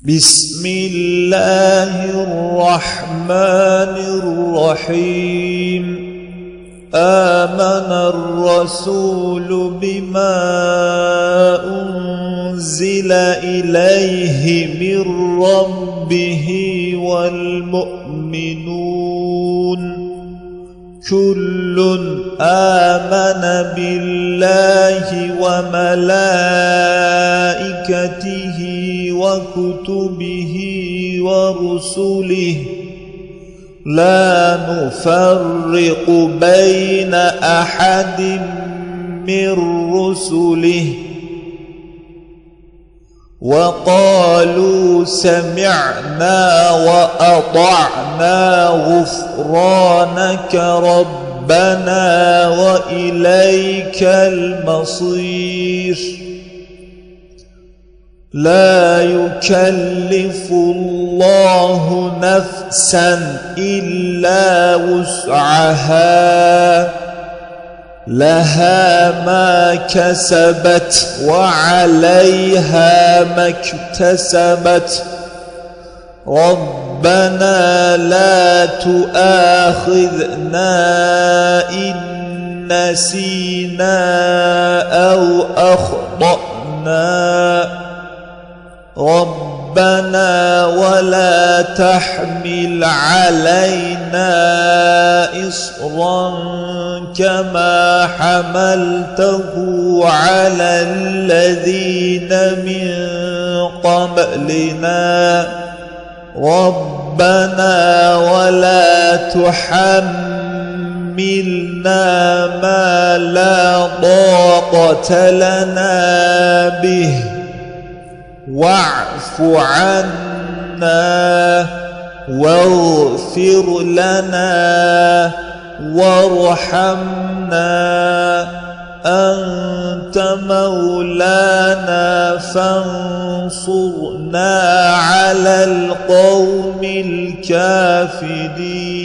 بسم الله الرحمن الرحيم. آمن الرسول بما أنزل إليه من ربه والمؤمنون كل آمن بالله وملائكته وكتبه ورسله لا نفرق بين أحد من رسله وقالوا سمعنا وأطعنا غفرانك ربنا وإليك المصير. لا يكلف الله نفسا إلا وسعها لها ما كسبت وعليها ما اكتسبت ربنا لا تؤاخذنا إن نسينا أو أخطأنا ربنا ولا تحمل علينا إصرا كما حملته على الذين من قبلنا ربنا ولا تحملنا ما لا طاقة لنا به واعف عنا واغفر لنا وارحمنا أنت مولانا فانصرنا على القوم الكافرين.